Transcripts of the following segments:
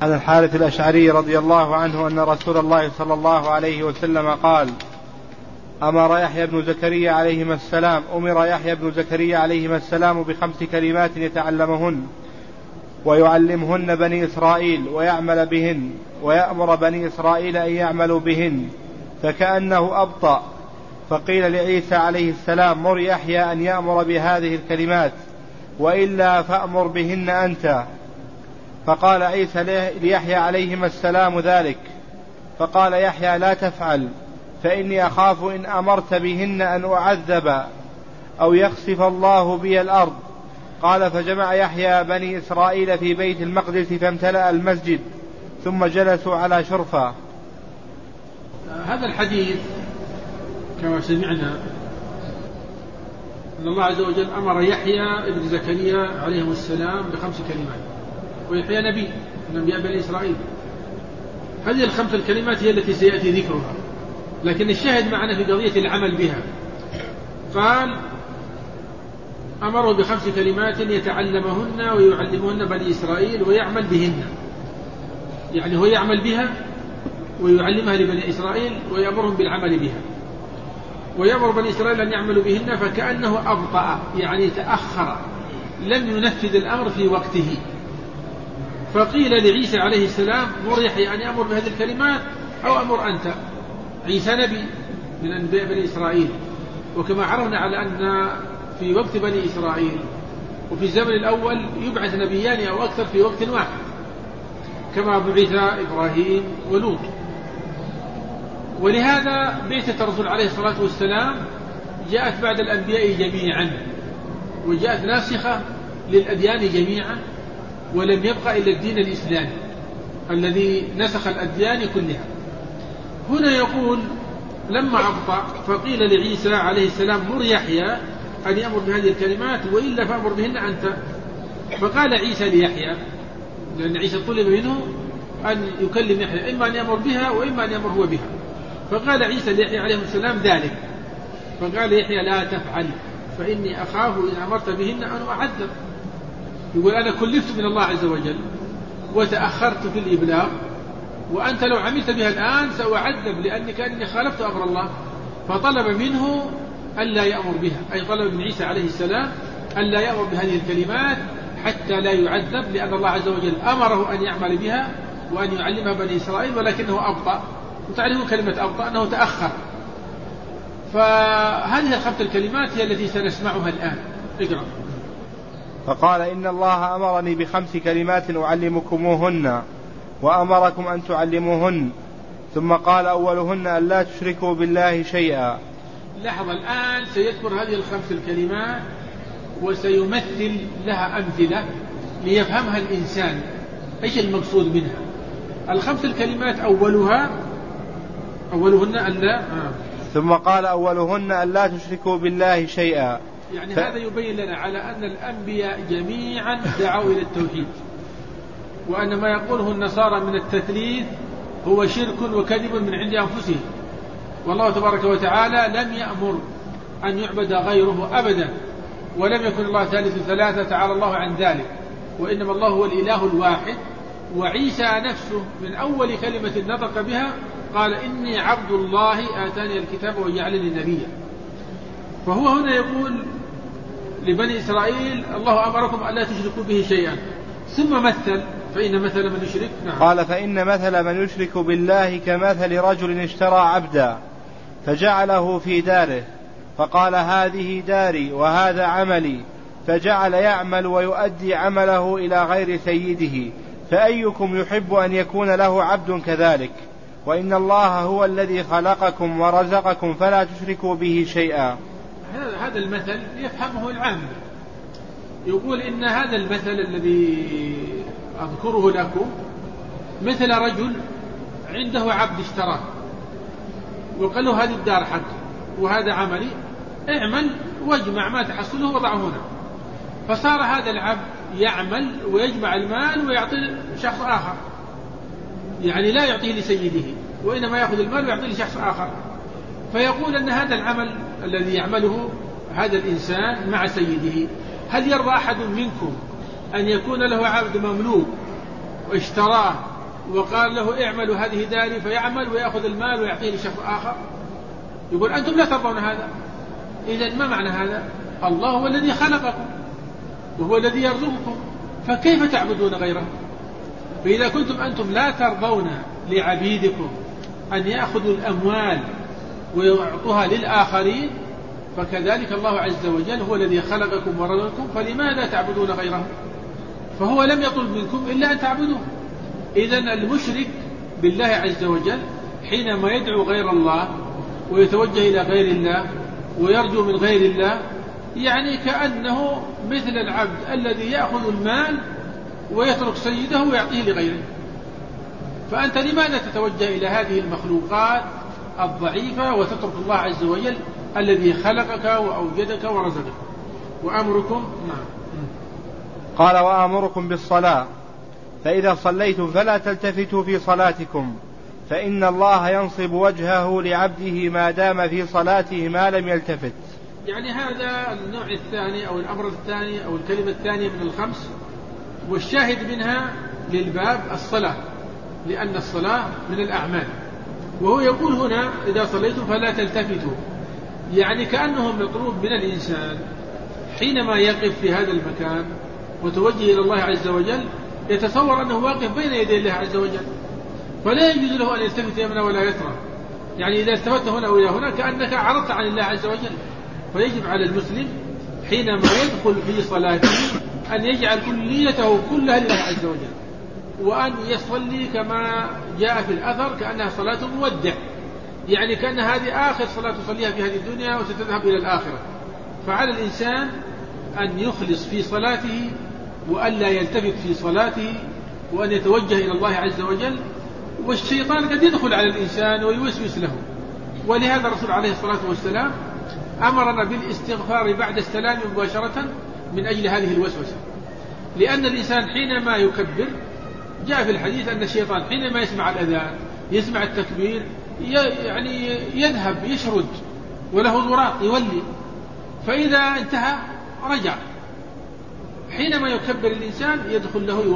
عن الحارث الأشعري رضي الله عنه أن رسول الله صلى الله عليه وسلم قال: أمر يحيى بن زكريا عليهما السلام ب5 كلمات يتعلمهن ويعلمهن بني إسرائيل ويعمل بهن، ويأمر بني إسرائيل أن يعملوا بهن، فكأنه أبطأ. فقيل لعيسى عليه السلام: مر يحيى أن يأمر بهذه الكلمات، وإلا فأمر بهن أنت. فقال عيسى ليحيى عليهما السلام ذلك، فقال يحيى: لا تفعل، فإني أخاف إن أمرت بهن أن أعذب أو يخسف الله بي الأرض. قال: فجمع يحيى بني إسرائيل في بيت المقدس فامتلأ المسجد، ثم جلسوا على شرفة. هذا الحديث كما سمعنا أن الله عز وجل أمر يحيى بن زكريا عليه السلام ب5 كلمات، ويحيى نبي من أنبياء بني إسرائيل. هذه ال5 الكلمات هي التي سيأتي ذكرها، لكن الشاهد معنا في قضية العمل بها. قال: أمره ب5 كلمات يتعلمهن ويعلمهن بني إسرائيل ويعمل بهن، يعني هو يعمل بها ويعلمها لبني إسرائيل ويأمرهم بالعمل بها، ويأمر بني إسرائيل أن يعملوا بهن، فكأنه أبطأ، يعني تأخر، لم ينفذ الأمر في وقته. فقيل لعيسى عليه السلام: مر يحيى أن يأمر بهذه الكلمات أو أمر أنت. عيسى نبي من أنبياء بني إسرائيل، وكما عرفنا على أن في وقت بني إسرائيل وفي الزمن الأول يبعث نبيان أو أكثر في وقت واحد، كما بعث إبراهيم ولوط. ولهذا بعثة الرسول عليه الصلاة والسلام جاءت بعد الأنبياء جميعا، وجاءت ناسخة للأديان جميعا، ولم يبقى إلا الدين الإسلامي الذي نسخ الأديان كلها. هنا يقول: لما أبطأ فقيل لعيسى عليه السلام: مر يحيى أن يأمر بهذه الكلمات، وإلا فأمر بهن أنت. فقال عيسى ليحيى، لأن عيسى طلب منه أن يكلم يحيى، إما أن يأمر بها وإما أن يأمر هو بها. فقال عيسى ليحيى عليه السلام ذلك، فقال يحيى: لا تفعل، فإني أخاف إن أمرت بهن أن أعذب. يقول: أنا كلفت من الله عز وجل وتأخرت في الإبلاغ، وأنت لو عملت بها الآن سأعذب، لأني كأني خالفت أمر الله. فطلب منه ألا يأمر بها، أي طلب من عيسى عليه السلام ألا يأمر بهذه الكلمات حتى لا يعذب، لأن الله عز وجل أمره أن يعمل بها وأن يعلمها بني إسرائيل، ولكنه أبطأ. وتعرفون كلمة أبطأ أنه تأخر. فهذه ال5 الكلمات هي التي سنسمعها الآن. اقرأ. فقال: إن الله أمرني ب5 كلمات أعلمكموهن وأمركم أن تعلموهن. ثم قال: أولهن أن لا تشركوا بالله شيئا. لحظة، الآن سيذكر هذه ال5 الكلمات وسيمثل لها أمثلة ليفهمها الإنسان إيش المقصود منها. ال5 الكلمات أولهن أن لا ثم قال: أولهن أن لا تشركوا بالله شيئا. يعني هذا يبين لنا على أن الأنبياء جميعا دعوا إلى التوحيد، وأن ما يقوله النصارى من التثليث هو شرك وكذب من عند أنفسهم. والله تبارك وتعالى لم يأمر أن يعبد غيره أبدا، ولم يكن الله ثالث ثلاثة، تعالى الله عن ذلك، وإنما الله هو الإله الواحد. وعيسى نفسه من أول كلمة نطق بها قال: إني عبد الله آتاني الكتاب وجعلني نبيا. فهو هنا يقول لبني إسرائيل: الله أمركم ألا تشركوا به شيئا. ثم مثل: فإن مثل من يشرك. قال: فإن مثل من يشرك بالله كمثل رجل اشترى عبدا فجعله في داره، فقال: هذه داري وهذا عملي، فجعل يعمل ويؤدي عمله إلى غير سيده، فأيكم يحب أن يكون له عبد كذلك؟ وإن الله هو الذي خلقكم ورزقكم فلا تشركوا به شيئا. هذا المثل يفهمه العام. يقول: إن هذا المثل الذي أذكره لكم مثل رجل عنده عبد اشتراه وقال له: هذه الدار حق وهذا عملي، اعمل واجمع ما تحصله وضعه هنا. فصار هذا العبد يعمل ويجمع المال ويعطي شخص آخر، يعني لا يعطيه لسيده، وإنما يأخذ المال ويعطيه لشخص آخر. فيقول أن هذا العمل الذي يعمله هذا الإنسان مع سيده، هل يرضى أحد منكم أن يكون له عبد مملوك واشتراه وقال له اعملوا هذه داري فيعمل ويأخذ المال ويعطيه لشخص آخر، يقول أنتم لا ترضون هذا. إذن ما معنى هذا؟ الله هو الذي خلقكم وهو الذي يرزقكم، فكيف تعبدون غيره؟ فإذا كنتم أنتم لا ترضون لعبيدكم أن يأخذوا الأموال ويعطوها للآخرين، فكذلك الله عز وجل هو الذي خلقكم ورزقكم، فلماذا تعبدون غيره؟ فهو لم يطلب منكم إلا أن تعبدوه. إذن المشرك بالله عز وجل حينما يدعو غير الله ويتوجه إلى غير الله ويرجو من غير الله، يعني كأنه مثل العبد الذي يأخذ المال ويترك سيده ويعطيه لغيره. فأنت لماذا تتوجه إلى هذه المخلوقات الضعيفة وتترك الله عز وجل الذي خلقك وأوجدك ورزقك؟ وأمركم قال وأمركم بالصلاة، فإذا صليتم فلا تلتفتوا في صلاتكم، فإن الله ينصب وجهه لعبده ما دام في صلاته ما لم يلتفت. يعني هذا النوع الثاني أو الأمر الثاني أو الكلمة الثانية من الخمس، والشاهد منها للباب الصلاة، لأن الصلاة من الأعمال. وهو يقول هنا إذا صليتم فلا تلتفتوا، يعني كأنه مطلوب من الإنسان حينما يقف في هذا المكان وتوجه إلى الله عز وجل يتصور أنه واقف بين يدي الله عز وجل، فلا يجوز له أن يلتفت يمنى ولا يسرى. يعني إذا التفت هنا وإلى هنا كأنك عرضت عن الله عز وجل. فيجب على المسلم حينما يدخل في صلاته أن يجعل كليته كلها لله عز وجل، وأن يصلي كما جاء في الأثر كأنها صلاة مودع، يعني كأن هذه آخر صلاة تصليها في هذه الدنيا وستذهب إلى الآخرة. فعلى الإنسان أن يخلص في صلاته وأن لا يلتفت في صلاته وأن يتوجه إلى الله عز وجل. والشيطان قد يدخل على الإنسان ويوسوس له، ولهذا الرسول عليه الصلاة والسلام أمرنا بالاستغفار بعد السلام مباشرة من أجل هذه الوسوسة، لأن الإنسان حينما يكبر جاء في الحديث أن الشيطان حينما يسمع الأذان يسمع التكبير يعني يذهب يشرد وله زراق يولي، فإذا انتهى رجع. حينما يكبر الإنسان يدخل له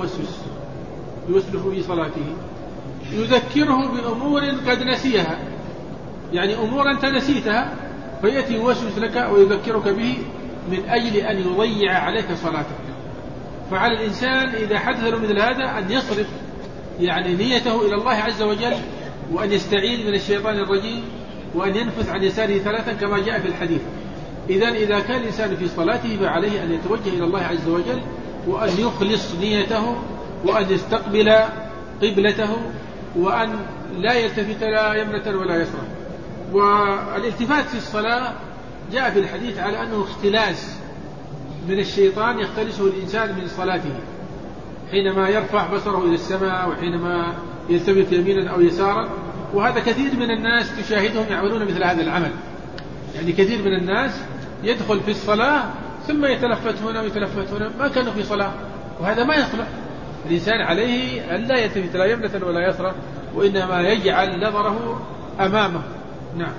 يوسوس في صلاته، يذكره بأمور قد نسيها، يعني أمور أنت نسيتها فيأتي يوسوس لك ويذكرك به من أجل أن يضيع عليك صلاتك. فعلى الإنسان إذا حدث له مثل هذا أن يصرف يعني نيته إلى الله عز وجل، وأن يستعيذ من الشيطان الرجيم، وأن ينفث عن يساره ثلاثا كما جاء في الحديث. إذا كان الإنسان في صلاته فعليه أن يتوجه إلى الله عز وجل وأن يخلص نيته وأن يستقبل قبلته وأن لا يلتفت لا يمنة ولا يسرى. والالتفات في الصلاة جاء في الحديث على أنه اختلاس من الشيطان يختلسه الإنسان من صلاته، حينما يرفع بصره إلى السماء وحينما يلتفت يمينا أو يسارا. وهذا كثير من الناس تشاهدهم يعملون مثل هذا العمل، يعني كثير من الناس يدخل في الصلاة ثم يتلفت هنا ويتلفت هنا، ما كانوا في صلاة، وهذا ما يصلح. الإنسان عليه أن لا يلتفت لا يمنة ولا يسرى، وإنما يجعل نظره أمامه. نعم.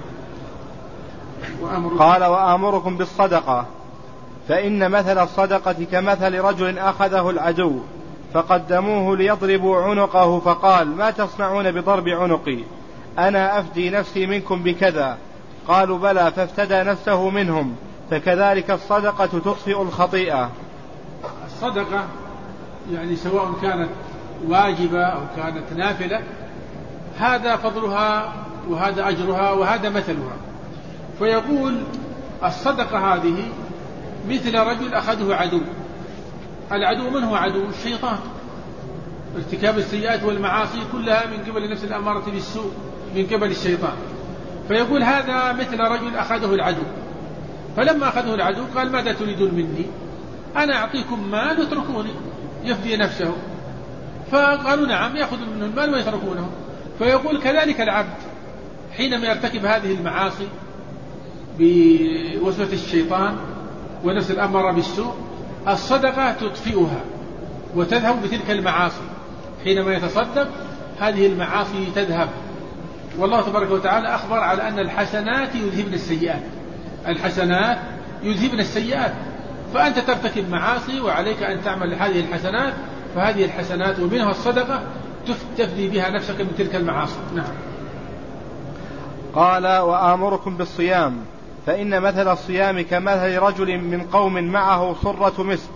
قال وآمركم بالصدقة، فإن مثل الصدقة كمثل رجل أخذه العدو فقدموه ليضربوا عنقه، فقال ما تصنعون بضرب عنقي؟ أنا أفدي نفسي منكم بكذا. قالوا بلى، فافتدى نفسه منهم. فكذلك الصدقة تطفئ الخطيئة. الصدقة يعني سواء كانت واجبة أو كانت نافلة، هذا فضلها وهذا أجرها وهذا مثلها. فيقول الصدقة هذه مثل رجل أخذه عدو. العدو من هو عدو؟ الشيطان، ارتكاب السيئات والمعاصي كلها من قبل نفس الأمارة بالسوء من قبل الشيطان. فيقول هذا مثل رجل أخذه العدو، فلما أخذه العدو قال ماذا تريدون مني؟ أنا أعطيكم مال واتركوني يفدي نفسه. فقالوا نعم، يأخذ منه المال ويتركونه. فيقول كذلك العبد حينما يرتكب هذه المعاصي بوسوسة الشيطان ونفس الأمر بالسوء، الصدقة تطفئها وتذهب بتلك المعاصي. حينما يتصدق هذه المعاصي تذهب. والله تبارك وتعالى أخبر على أن الحسنات يذهبن السيئات، الحسنات يذهبن السيئات. فأنت ترتكب معاصي وعليك أن تعمل هذه الحسنات، فهذه الحسنات ومنها الصدقة تفدي بها نفسك من تلك المعاصي. نعم. قال وآمركم بالصيام فإن مثل الصيام كمثل رجل من قوم معه صرة مسك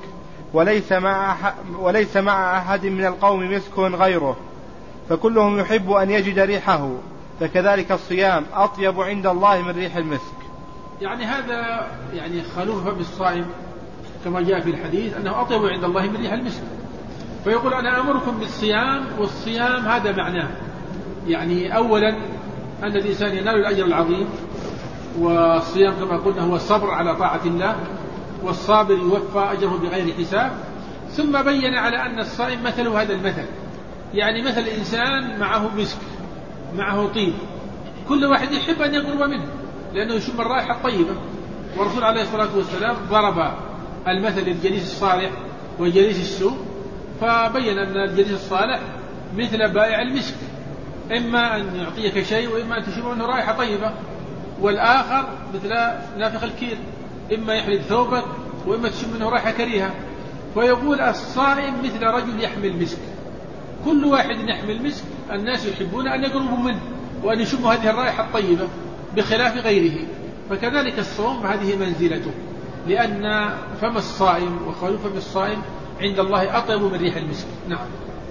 وليس مع أحد من القوم مسك غيره فكلهم يحب أن يجد ريحه فكذلك الصيام أطيب عند الله من ريح المسك. يعني هذا يعني خلوف بالصائم كما جاء في الحديث أنه أطيب عند الله من ريح المسك. فيقول أنا أمركم بالصيام، والصيام هذا معناه يعني أولا أن الإنسان ينال الأجر العظيم، والصيام كما قلنا هو الصبر على طاعة الله، والصابر يوفى أجره بغير حساب. ثم بين على أن الصائم مثل هذا المثل، يعني مثل إنسان معه مسك معه طيب، كل واحد يحب أن يقرب منه لأنه يشم الرائحة الطيبة. والرسول عليه الصلاة والسلام ضرب المثل الجليس الصالح وجليس السوء، فبين أن الجليس الصالح مثل بائع المسك، إما أن يعطيك شيء وإما أن تشم منه رائحة طيبة، والآخر مثل نافخ الكير، إما يحرق ثوبك وإما تشم منه رائحة كريهة. ويقول الصائم مثل رجل يحمل مسك، كل واحد يحمل مسك الناس يحبون أن يقربوا منه وأن يشموا هذه الرائحة الطيبة بخلاف غيره. فكذلك الصوم هذه منزلته، لأن فم الصائم وخلوف فم الصائم عند الله أطيب من ريح المسك. نعم.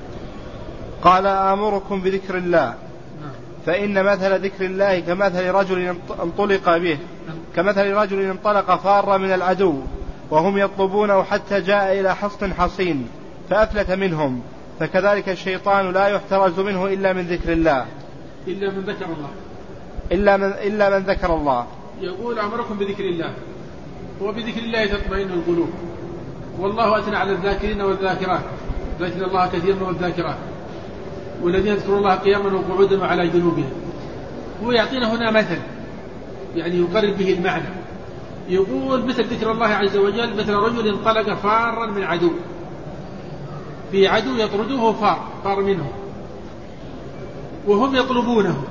قال آمركم بذكر الله فإن مثل ذكر الله كمثل رجل انطلق به كمثل رجل انطلق فار من العدو وهم يطلبونه حتى جاء إلى حصن حصين فأفلت منهم، فكذلك الشيطان لا يحترز منه إلا من ذكر الله إلا من ذكر الله إلا من ذكر الله. يقول أمركم بذكر الله، وبذكر الله تطمئن القلوب، والله أثنى على الذاكرين والذاكرات، ذاكر الله كثيرا والذاكرات، والذين يذكرون الله قياما وقعودا وعلى جنوبهم. هو يعطينا هنا مثل يعني يقرب به المعنى، يقول مثل ذكر الله عز وجل مثل رجل انطلق فارا من عدو، في عدو يطرده فار منه وهم يطلبونه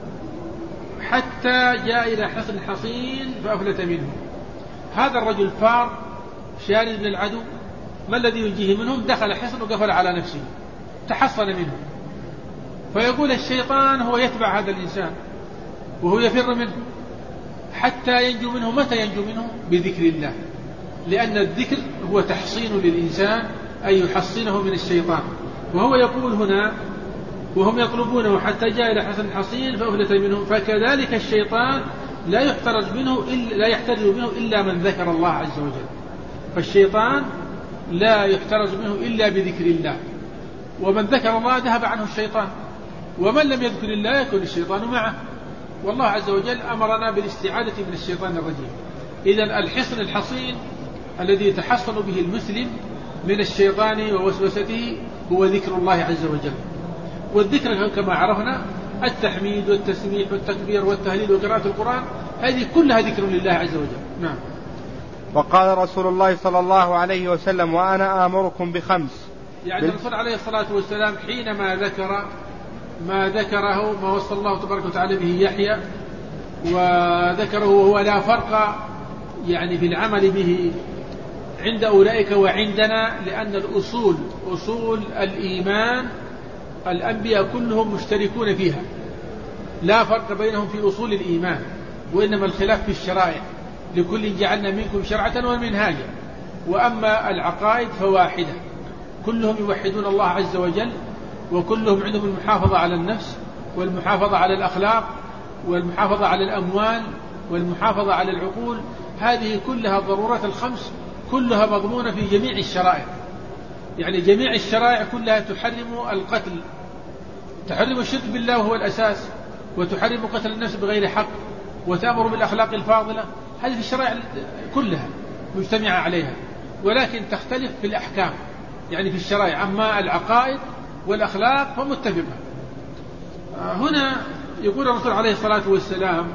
حتى جاء إلى حصن حصين فأفلت منه. هذا الرجل فار شارد من العدو، ما الذي ينجيه منهم؟ دخل حصن وقفل على نفسه تحصن منه. فيقول الشيطان هو يتبع هذا الإنسان وهو يفر منه حتى ينجو منه. متى ينجو منه؟ بذكر الله، لأن الذكر هو تحصين للإنسان أي يحصنه من الشيطان. وهو يقول هنا وهم يطلبونه حتى جاء إلى حصن حصين فأفلت منهم، فكذلك الشيطان لا يحترز منه إلا من ذكر الله عز وجل. فالشيطان لا يحترز منه إلا بذكر الله، ومن ذكر الله ذهب عنه الشيطان، ومن لم يذكر الله يكون الشيطان معه. والله عز وجل أمرنا بالاستعاذة من الشيطان الرجيم. إذن الحصن الحصين الذي يتحصن به المسلم من الشيطان ووسوسته هو ذكر الله عز وجل. والذكر كما عرفنا التحميد والتسبيح والتكبير والتهليل وقراءة القرآن، هذه كلها ذكر لله عز وجل. نعم. وقال رسول الله صلى الله عليه وسلم وأنا آمركم بخمس، يعني الرسول عليه الصلاة والسلام حينما ذكر ما ذكره ما وصى الله تبارك وتعالى به يحيى وذكره وهو لا فرق يعني في العمل به عند أولئك وعندنا، لأن الأصول أصول الإيمان الأنبياء كلهم مشتركون فيها، لا فرق بينهم في أصول الإيمان، وإنما الخلاف في الشرائع، لكل جعلنا منكم شرعة ومنهاجا. وأما العقائد فواحدة، كلهم يوحدون الله عز وجل، وكلهم عندهم المحافظة على النفس والمحافظة على الأخلاق والمحافظة على الأموال والمحافظة على العقول. هذه كلها ضرورات الخمس كلها مضمونة في جميع الشرائع، يعني جميع الشرائع كلها تحرم القتل، تحرم الشرك بالله وهو الأساس، وتحرم قتل النفس بغير حق، وتأمر بالأخلاق الفاضلة. هذه الشرائع كلها مجتمعة عليها، ولكن تختلف في الأحكام يعني في الشرائع. أما العقائد والأخلاق فمتفقة. هنا يقول الرسول عليه الصلاة والسلام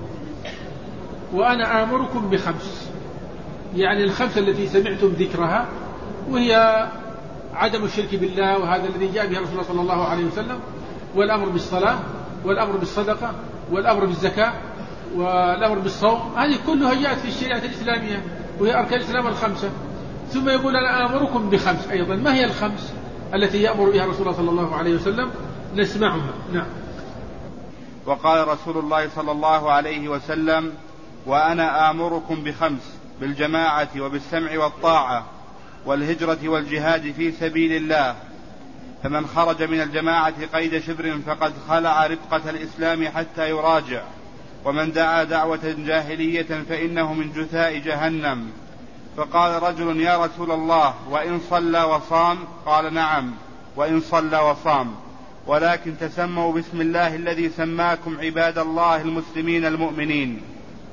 وأنا آمركم بخمس، يعني الخمس التي سمعتم ذكرها، وهي عدم الشرك بالله، وهذا الذي جاء به رسول الله صلى الله عليه وسلم، والأمر بالصلاة، والأمر بالصدقة، والأمر بالزكاة، والأمر بالصوم. هذه كلها جاءت في الشريعة الإسلامية وهي أركان الإسلام الخمسة. ثم يقول أنا آمركم بخمس أيضا. ما هي الخمس؟ التي يأمر بها رسول الله صلى الله عليه وسلم نسمعها. نعم. وقال رسول الله صلى الله عليه وسلم: وأنا آمركم بخمس: بالجماعة وبالسمع والطاعة والهجرة والجهاد في سبيل الله، فمن خرج من الجماعة قيد شبر فقد خلع رفقة الإسلام حتى يراجع، ومن دعا دعوة جاهلية فإنه من جثاء جهنم. فقال رجل: يا رسول الله، وإن صلى وصام؟ قال: نعم، وإن صلى وصام، ولكن تسموا باسم الله الذي سماكم عباد الله المسلمين المؤمنين.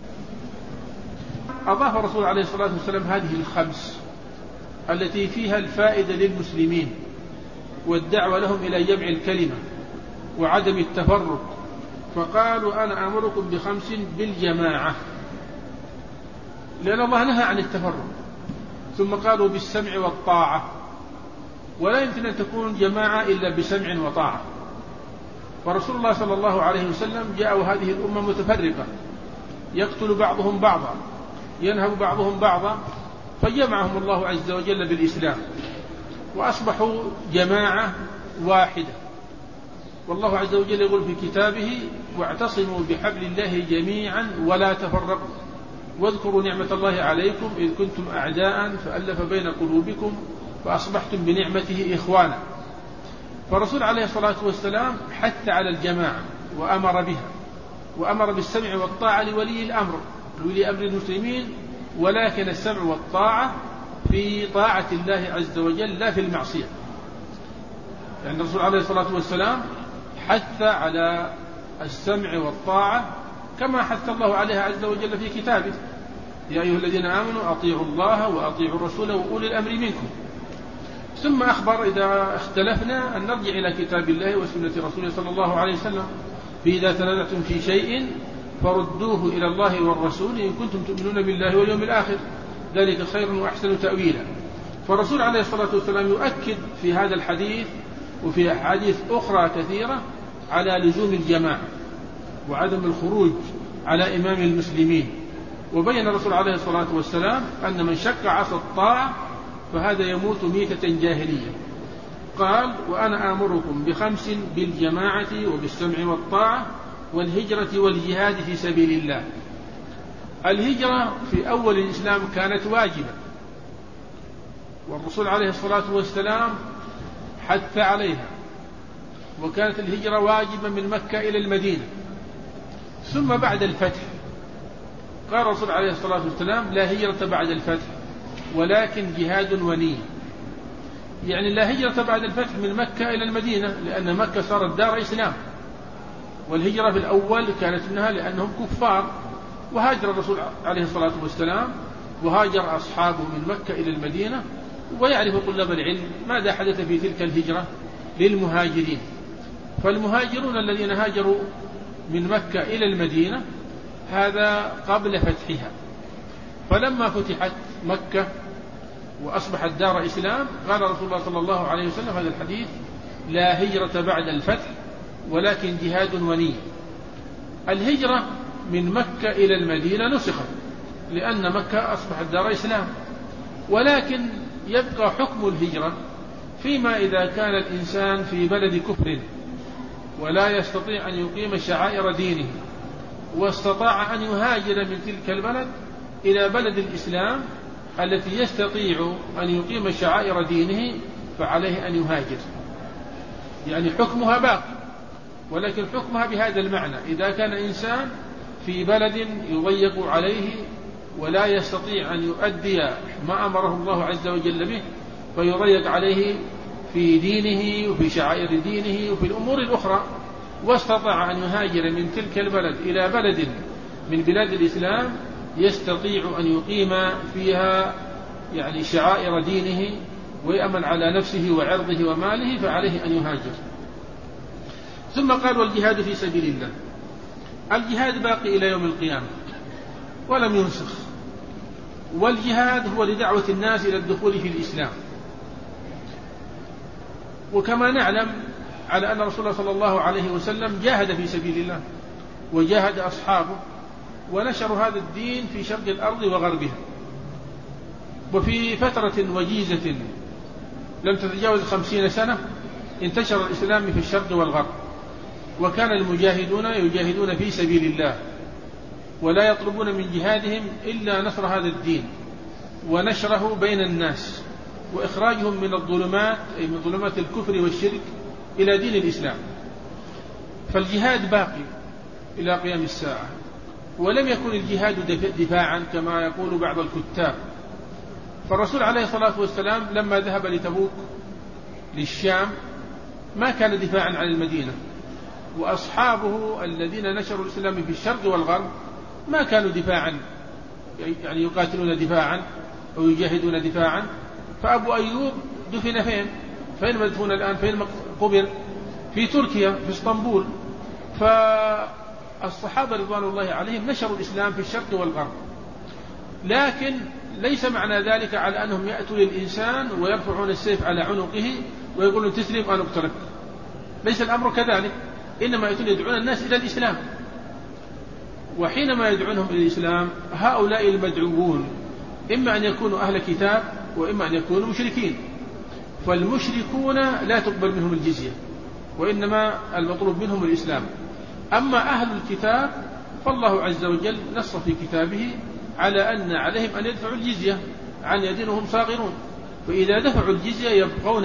أضاف الرسول عليه الصلاة والسلام هذه الخمس التي فيها الفائدة للمسلمين والدعوة لهم إلى جمع الكلمة وعدم التفرق، فقالوا: أنا أمركم بخمس: بالجماعة، لأن الله نهى عن التفرق. ثم قالوا: بالسمع والطاعة، ولا يمكن أن تكون جماعة إلا بسمع وطاعة. فرسول الله صلى الله عليه وسلم جاء وهذه الأمة متفرقة، يقتل بعضهم بعضا، ينهب بعضهم بعضا، فجمعهم الله عز وجل بالإسلام وأصبحوا جماعة واحدة. والله عز وجل يقول في كتابه: واعتصموا بحبل الله جميعا ولا تفرقوا واذكروا نعمة الله عليكم إذ كنتم أعداء فألف بين قلوبكم فأصبحتم بنعمته إخوانا. فالرسول عليه الصلاة والسلام حث على الجماعة وأمر بها، وأمر بالسمع والطاعة لولي الأمر، لولي أمر المسلمين، ولكن السمع والطاعة في طاعة الله عز وجل لا في المعصية. يعني الرسول عليه الصلاة والسلام حث على السمع والطاعة كما حث الله عليها عز وجل في كتابه: يا أيها الذين آمنوا أطيعوا الله وأطيعوا الرسول وأولي الأمر منكم. ثم أخبر إذا اختلفنا أن نرجع إلى كتاب الله وسنة رسوله صلى الله عليه وسلم: فإذا تنازعتم في شيء فردوه إلى الله والرسول إن كنتم تؤمنون بالله واليوم الآخر، ذلك خير وأحسن تأويلا. فالرسول عليه الصلاة والسلام يؤكد في هذا الحديث وفي أحاديث أخرى كثيرة على لزوم الجماعة وعدم الخروج على إمام المسلمين. وبين الرسول عليه الصلاة والسلام أن من شق عصا الطاعة فهذا يموت ميتة جاهلية. قال: وأنا آمركم بخمس: بالجماعة وبالسمع والطاعة والهجرة والجهاد في سبيل الله. الهجرة في أول الإسلام كانت واجبة، والرسول عليه الصلاة والسلام حث عليها، وكانت الهجرة واجبة من مكة إلى المدينة. ثم بعد الفتح قال الرسول عليه الصلاة والسلام: لا هجرة بعد الفتح ولكن جهاد ونية. يعني لا هجرة بعد الفتح من مكة إلى المدينة، لأن مكة صارت دار إسلام، والهجرة في الأول كانت منها لأنهم كفار. وهاجر الرسول عليه الصلاة والسلام وهاجر أصحابه من مكة إلى المدينة. ويعرف طلاب العلم ماذا حدث في تلك الهجرة للمهاجرين. فالمهاجرون الذين هاجروا من مكة إلى المدينة هذا قبل فتحها، فلما فتحت مكة وأصبحت دار إسلام قال رسول الله صلى الله عليه وسلم هذا الحديث: لا هجرة بعد الفتح ولكن جهاد ونية. الهجرة من مكة إلى المدينة نسخت لأن مكة أصبحت دار إسلام، ولكن يبقى حكم الهجرة فيما إذا كان الإنسان في بلد كفر ولا يستطيع أن يقيم شعائر دينه، واستطاع أن يهاجر من تلك البلد إلى بلد الإسلام التي يستطيع أن يقيم شعائر دينه، فعليه أن يهاجر. يعني حكمها باقي، ولكن حكمها بهذا المعنى: إذا كان إنسان في بلد يضيق عليه ولا يستطيع أن يؤدي ما أمره الله عز وجل به، فيضيق عليه في دينه وفي شعائر دينه وفي الأمور الأخرى، واستطاع أن يهاجر من تلك البلد إلى بلد من بلاد الإسلام يستطيع أن يقيم فيها يعني شعائر دينه ويأمن على نفسه وعرضه وماله، فعليه أن يهاجر. ثم قال: والجهاد في سبيل الله. الجهاد باقي إلى يوم القيامة ولم ينسخ، والجهاد هو لدعوة الناس إلى الدخول في الإسلام. وكما نعلم على أن رسول الله صلى الله عليه وسلم جاهد في سبيل الله وجاهد أصحابه ونشروا هذا الدين في شرق الأرض وغربها. وفي فترة وجيزة لم تتجاوز 50 سنة انتشر الإسلام في الشرق والغرب، وكان المجاهدون يجاهدون في سبيل الله ولا يطلبون من جهادهم إلا نصر هذا الدين ونشره بين الناس وإخراجهم من الظلمات، أي من ظلمات الكفر والشرك إلى دين الإسلام. فالجهاد باقي إلى قيام الساعة، ولم يكن الجهاد دفاعا كما يقول بعض الكتاب. فالرسول عليه الصلاة والسلام لما ذهب لتبوك للشام ما كان دفاعا عن المدينة، وأصحابه الذين نشروا الإسلام في الشرق والغرب ما كانوا دفاعا، يعني يقاتلون دفاعا أو يجاهدون دفاعا. فأبو أيوب دفن فين مدفون الآن؟ فين قبر؟ في تركيا، في اسطنبول. فالصحابة رضوان الله عليهم نشروا الإسلام في الشرق والغرب، لكن ليس معنى ذلك على أنهم يأتوا للإنسان ويرفعون السيف على عنقه ويقولون تسلم أن أقتلك. ليس الأمر كذلك، إنما يأتون يدعون الناس إلى الإسلام. وحينما يدعونهم إلى الإسلام هؤلاء المدعوون إما أن يكونوا أهل كتاب وإما أن يكونوا مشركين. فالمشركون لا تقبل منهم الجزية، وإنما المطلوب منهم الإسلام. أما أهل الكتاب فالله عز وجل نص في كتابه على أن عليهم أن يدفعوا الجزية عن يد وهم صاغرون، فإذا دفعوا الجزية يبقون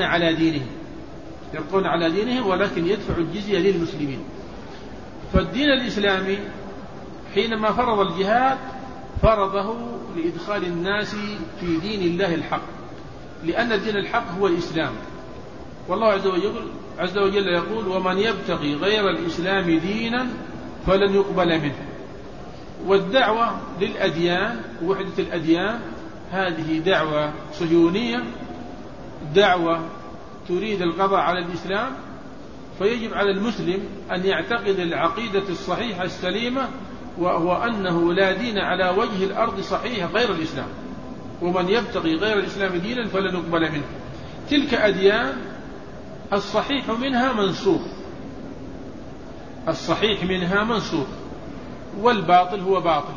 على دينهم ولكن يدفعوا الجزية للمسلمين. فالدين الإسلامي حينما فرض الجهاد فرضه لإدخال الناس في دين الله الحق، لأن الدين الحق هو الإسلام. والله عز وجل يقول: ومن يبتغي غير الإسلام دينا فلن يقبل منه. والدعوة للأديان ووحدة الأديان هذه دعوة صهيونية، دعوة تريد القضاء على الإسلام. فيجب على المسلم أن يعتقد العقيدة الصحيحة السليمة، وهو أنه لا دين على وجه الأرض صحيح غير الإسلام. ومن يبتغي غير الإسلام دينا فلن يقبل منه. تلك أديان الصحيح منها منسوخ والباطل هو باطل.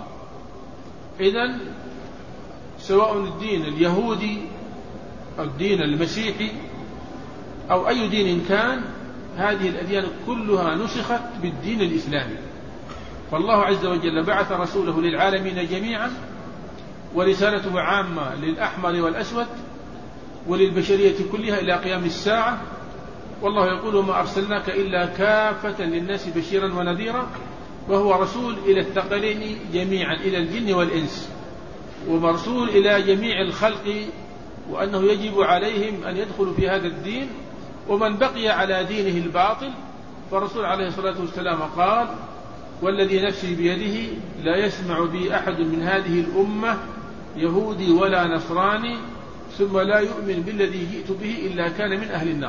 إذن سواء الدين اليهودي أو الدين المسيحي أو أي دين كان، هذه الأديان كلها نسخت بالدين الإسلامي. فالله عز وجل بعث رسوله للعالمين جميعا، ورسالته عامة للأحمر والأسود وللبشرية كلها إلى قيام الساعة. والله يقول: وما أرسلناك إلا كافة للناس بشيرا ونذيرا، وهو رسول إلى الثقلين جميعا، إلى الجن والإنس، ومرسول إلى جميع الخلق، وأنه يجب عليهم أن يدخلوا في هذا الدين. ومن بقي على دينه الباطل فالرسول عليه الصلاة والسلام قال: والذي نفسي بيده لا يسمع بي أحد من هذه الأمة يهودي ولا نصراني ثم لا يؤمن بالذي جئت به إلا كان من أهل النار.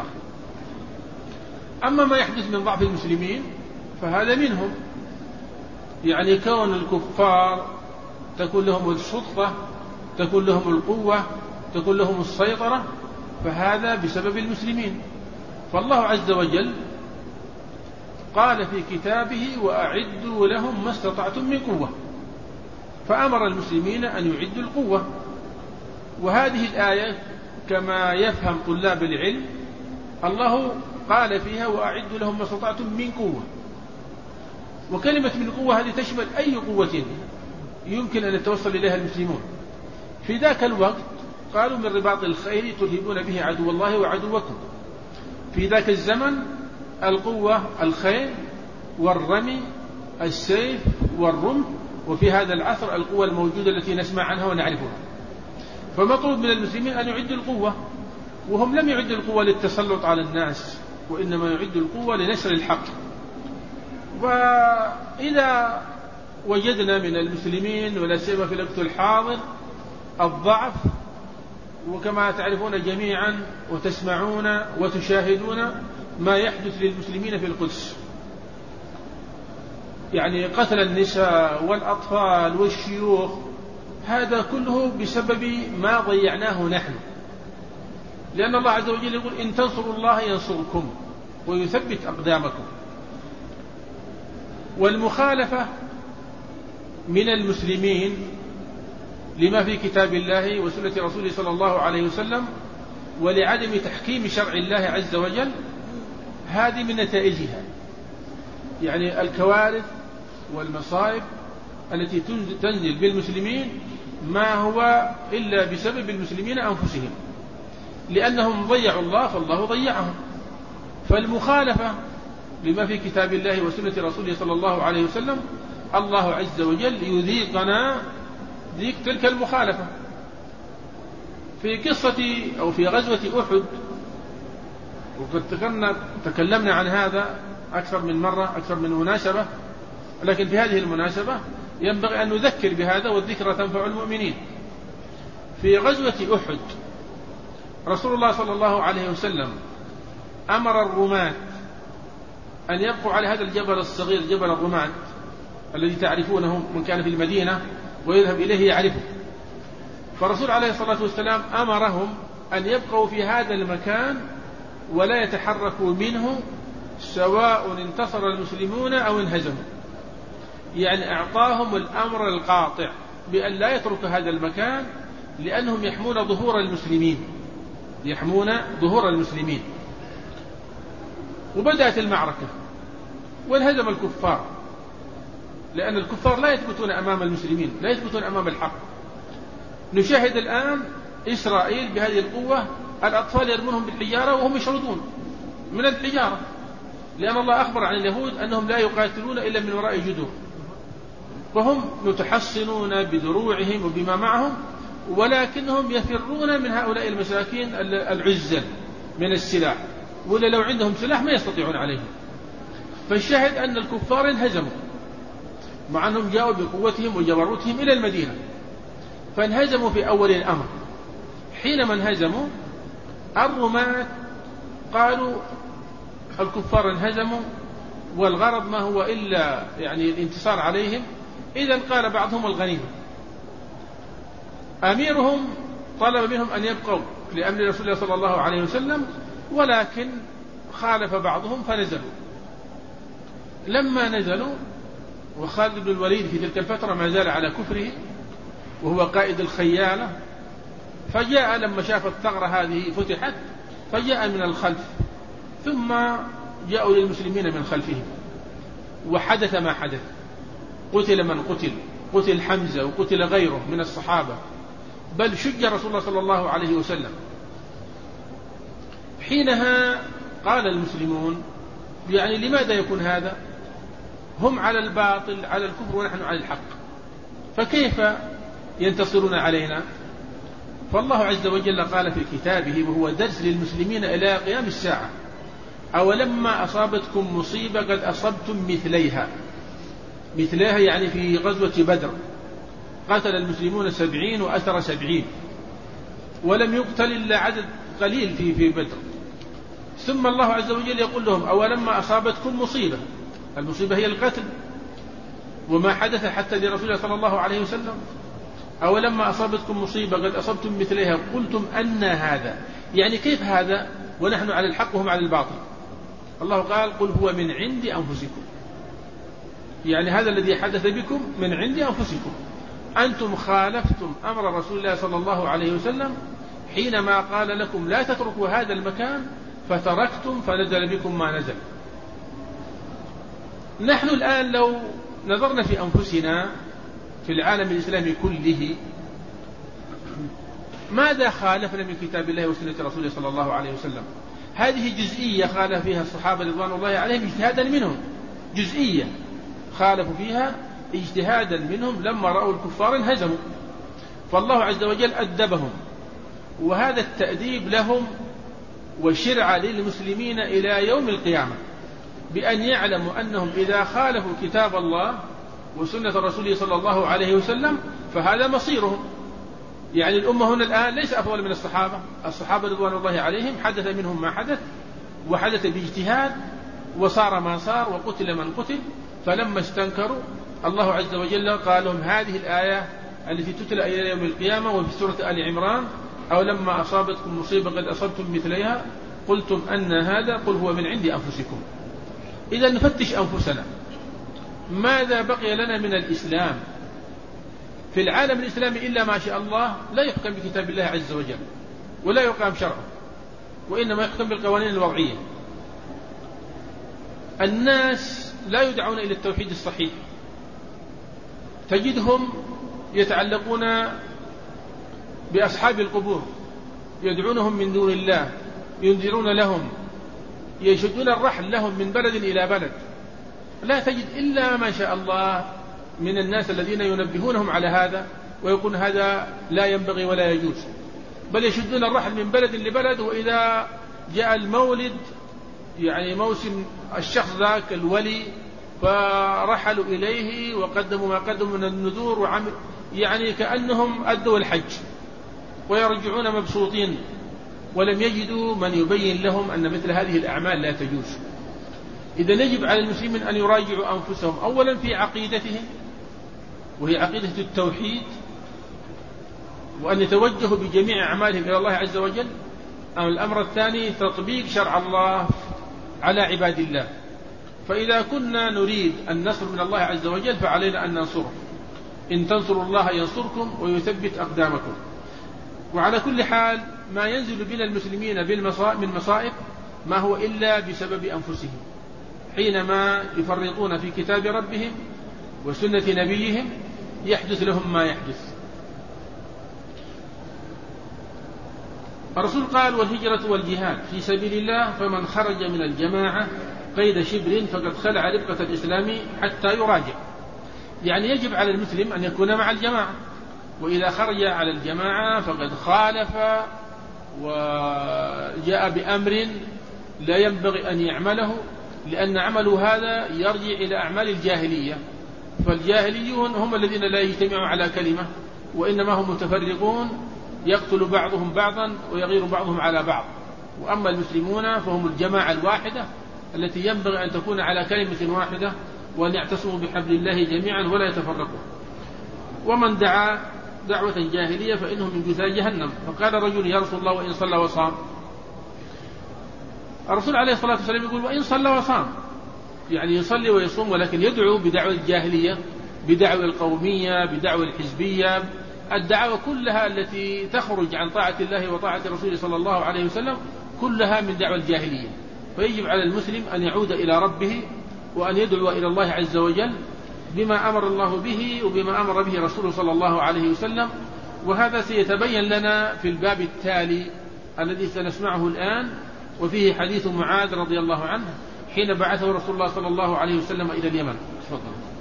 أما ما يحدث من ضعف المسلمين فهذا منهم، يعني كون الكفار تكون لهم السلطة، تكون لهم القوة، تكون لهم السيطرة، فهذا بسبب المسلمين. فالله عز وجل قال في كتابه: وأعدوا لهم ما استطعتم من قوة، فأمر المسلمين أن يعدوا القوة. وهذه الآية كما يفهم طلاب العلم الله قال فيها: وأعدوا لهم ما استطعتم من قوة. وكلمة من قوة هذه تشمل أي قوة يمكن أن يتوصل إليها المسلمون. في ذاك الوقت قالوا: من رباط الخيل ترهبون به عدو الله وعدوكم. في ذاك الزمن القوة الخيل والرمي، السيف والرمح. وفي هذا العصر القوة الموجودة التي نسمع عنها ونعرفها. فمطلوب من المسلمين أن يعدوا القوة، وهم لم يعدوا القوة للتسلط على الناس، وإنما يعدوا القوة لنشر الحق. وإذا وجدنا من المسلمين ولا سيما في الوقت الحاضر الضعف، وكما تعرفون جميعا وتسمعون وتشاهدون ما يحدث للمسلمين في القدس، يعني قتل النساء والأطفال والشيوخ، هذا كله بسبب ما ضيعناه نحن. لأن الله عز وجل يقول: إن تنصروا الله ينصركم ويثبت أقدامكم. والمخالفة من المسلمين لما في كتاب الله وسنة رسوله صلى الله عليه وسلم ولعدم تحكيم شرع الله عز وجل، هذه من نتائجها. يعني الكوارث والمصائب التي تنزل بالمسلمين ما هو إلا بسبب المسلمين أنفسهم، لأنهم ضيعوا الله فالله ضيعهم. فالمخالفة لما في كتاب الله وسنة رسوله صلى الله عليه وسلم الله عز وجل يذيقنا تلك المخالفة. في قصة أو في غزوة أحد، وقد تكلمنا عن هذا أكثر من مرة، أكثر من مناسبة، لكن في هذه المناسبة ينبغي أن نذكر بهذا، والذكرى تنفع المؤمنين. في غزوة أحد رسول الله صلى الله عليه وسلم أمر الرماة أن يبقوا على هذا الجبل الصغير، جبل الرماة الذي تعرفونه من كان في المدينة ويذهب إليه يعرفه. فالرسول عليه الصلاة والسلام أمرهم أن يبقوا في هذا المكان ولا يتحركوا منه، سواء انتصر المسلمون أو انهزموا. يعني أعطاهم الأمر القاطع بأن لا يترك هذا المكان، لأنهم يحمون ظهور المسلمين، يحمون ظهور المسلمين. وبدأت المعركة وانهزم الكفار، لأن الكفار لا يثبتون أمام المسلمين، لا يثبتون أمام الحق. نشاهد الآن إسرائيل بهذه القوة، الأطفال يرمونهم بالحجارة وهم يشردون من الحجارة، لأن الله أخبر عن اليهود أنهم لا يقاتلون إلا من وراء جدور، وهم متحصنون بدروعهم وبما معهم، ولكنهم يفرون من هؤلاء المساكين العزل من السلاح، ولا لو عندهم سلاح ما يستطيعون عليه. فالشاهد أن الكفار انهزموا، مع أنهم جاءوا بقوتهم وجبروتهم إلى المدينة، فانهزموا في أول الأمر. حينما انهزموا الرماة قالوا الكفار انهزموا والغرض ما هو إلا يعني الانتصار عليهم، إذن قال بعضهم الغنيمة. أميرهم طلب منهم أن يبقوا لأمر رسول الله صلى الله عليه وسلم، ولكن خالف بعضهم فنزلوا. لما نزلوا وخالد بن الوليد في تلك الفترة ما زال على كفره وهو قائد الخيالة، فجاء لما شاف الثغرة هذه فتحت فجاء من الخلف، ثم جاءوا للمسلمين من خلفهم، وحدث ما حدث. قتل من قتل، قتل حمزة وقتل غيره من الصحابة، بل شج رسول الله صلى الله عليه وسلم. حينها قال المسلمون يعني لماذا يكون هذا؟ هم على الباطل على الكفر ونحن على الحق، فكيف ينتصرون علينا؟ فالله عز وجل قال في كتابه وهو درس للمسلمين إلى قيام الساعة: أولما أصابتكم مصيبة قد أصبتم مثليها. مثلها يعني في غزوة بدر قتل المسلمون 70 وأسر 70، ولم يقتل إلا عدد قليل في بدر. ثم الله عز وجل يقول لهم: أولما أصابتكم مصيبة، المصيبة هي القتل وما حدث حتى لرسول الله صلى الله عليه وسلم. أولما أصابتكم مصيبة قد أصبتم مثلها قلتم أن هذا، يعني كيف هذا ونحن على الحق وهم على الباطل؟ الله قال: قل هو من عند أنفسكم، يعني هذا الذي حدث بكم من عند أنفسكم، أنتم خالفتم أمر رسول الله صلى الله عليه وسلم حينما قال لكم لا تتركوا هذا المكان فتركتم فنزل بكم ما نزل. نحن الآن لو نظرنا في أنفسنا في العالم الإسلامي كله، ماذا خالفنا من كتاب الله وسنة رسوله صلى الله عليه وسلم؟ هذه جزئية خالف فيها الصحابة رضوان الله عليهم اجتهادا منهم، جزئية خالفوا فيها اجتهادا منهم، لما رأوا الكفار انهزموا، فالله عز وجل أدبهم، وهذا التأديب لهم وشرع للمسلمين إلى يوم القيامة، بأن يعلموا أنهم إذا خالفوا كتاب الله وسنة رسوله صلى الله عليه وسلم فهذا مصيرهم. يعني الأمة هنا الآن ليس أفضل من الصحابة، الصحابة رضوان الله عليهم حدث منهم ما حدث، وحدث باجتهاد، وصار ما صار، وقتل من قتل. فلما استنكروا الله عز وجل قال لهم هذه الآية التي تتلى إلى يوم القيامة وفي سورة آل عمران: أو لما أصابتكم مصيبة قد أصبتم مثليها قلتم أن هذا قل هو من عند أنفسكم. إذا نفتش أنفسنا، ماذا بقي لنا من الإسلام؟ في العالم الإسلامي إلا ما شاء الله لا يحكم بكتاب الله عز وجل ولا يقام شرعه، وإنما يحكم بالقوانين الوضعية. الناس لا يدعون إلى التوحيد الصحيح، تجدهم يتعلقون بأصحاب القبور، يدعونهم من دون الله، ينذرون لهم، يشدون الرحل لهم من بلد إلى بلد. لا تجد إلا ما شاء الله من الناس الذين ينبهونهم على هذا ويقول هذا لا ينبغي ولا يجوز، بل يشدون الرحل من بلد لبلد، وإذا جاء المولد يعني موسم الشخص ذاك الولي فرحلوا إليه وقدموا ما قدموا من النذور وعمل يعني كأنهم أدوا الحج، ويرجعون مبسوطين، ولم يجدوا من يبين لهم أن مثل هذه الأعمال لا تجوز. إذا يجب على المسلمين أن يراجعوا أنفسهم أولا في عقيدتهم، وهي عقيدة التوحيد، وأن يتوجهوا بجميع أعمالهم إلى الله عز وجل. الأمر الثاني تطبيق شرع الله على عباد الله. فإذا كنا نريد النصر من الله عز وجل فعلينا أن ننصره، إن تنصروا الله ينصركم ويثبت أقدامكم. وعلى كل حال ما ينزل بنا المسلمين من مصائب ما هو إلا بسبب أنفسهم، حينما يفرطون في كتاب ربهم وسنة نبيهم يحدث لهم ما يحدث. الرسول قال: والهجرة والجهاد في سبيل الله، فمن خرج من الجماعة قيد شبر فقد خلع ربقة الإسلام حتى يراجع. يعني يجب على المسلم أن يكون مع الجماعة، وإذا خرج على الجماعة فقد خالف وجاء بأمر لا ينبغي أن يعمله، لأن عمله هذا يرجع إلى أعمال الجاهلية، فالجاهليون هم الذين لا يجتمعوا على كلمة، وإنما هم متفرقون يقتل بعضهم بعضا ويغير بعضهم على بعض. وأما المسلمون فهم الجماعة الواحدة التي ينبغي أن تكون على كلمة واحدة، وأن يعتصموا بحبل الله جميعا ولا يتفرقوا. ومن دعا دعوة جاهلية فإنه من جثى جهنم. فقال رجل: يا رسول الله وإن صلى وصام؟ الرسول عليه الصلاة والسلام يقول: وإن صلى وصام، يعني يصلي ويصوم ولكن يدعو بدعوة الجاهلية، بدعوة القومية، بدعوة الحزبية، الدعوة كلها التي تخرج عن طاعة الله وطاعة رسوله صلى الله عليه وسلم كلها من دعوة الجاهلية. فيجب على المسلم أن يعود إلى ربه وأن يدعو إلى الله عز وجل بما أمر الله به وبما أمر به رسوله صلى الله عليه وسلم. وهذا سيتبين لنا في الباب التالي الذي سنسمعه الآن، وفيه حديث معاذ رضي الله عنه حين بعثه رسول الله صلى الله عليه وسلم إلى اليمن. تفضل.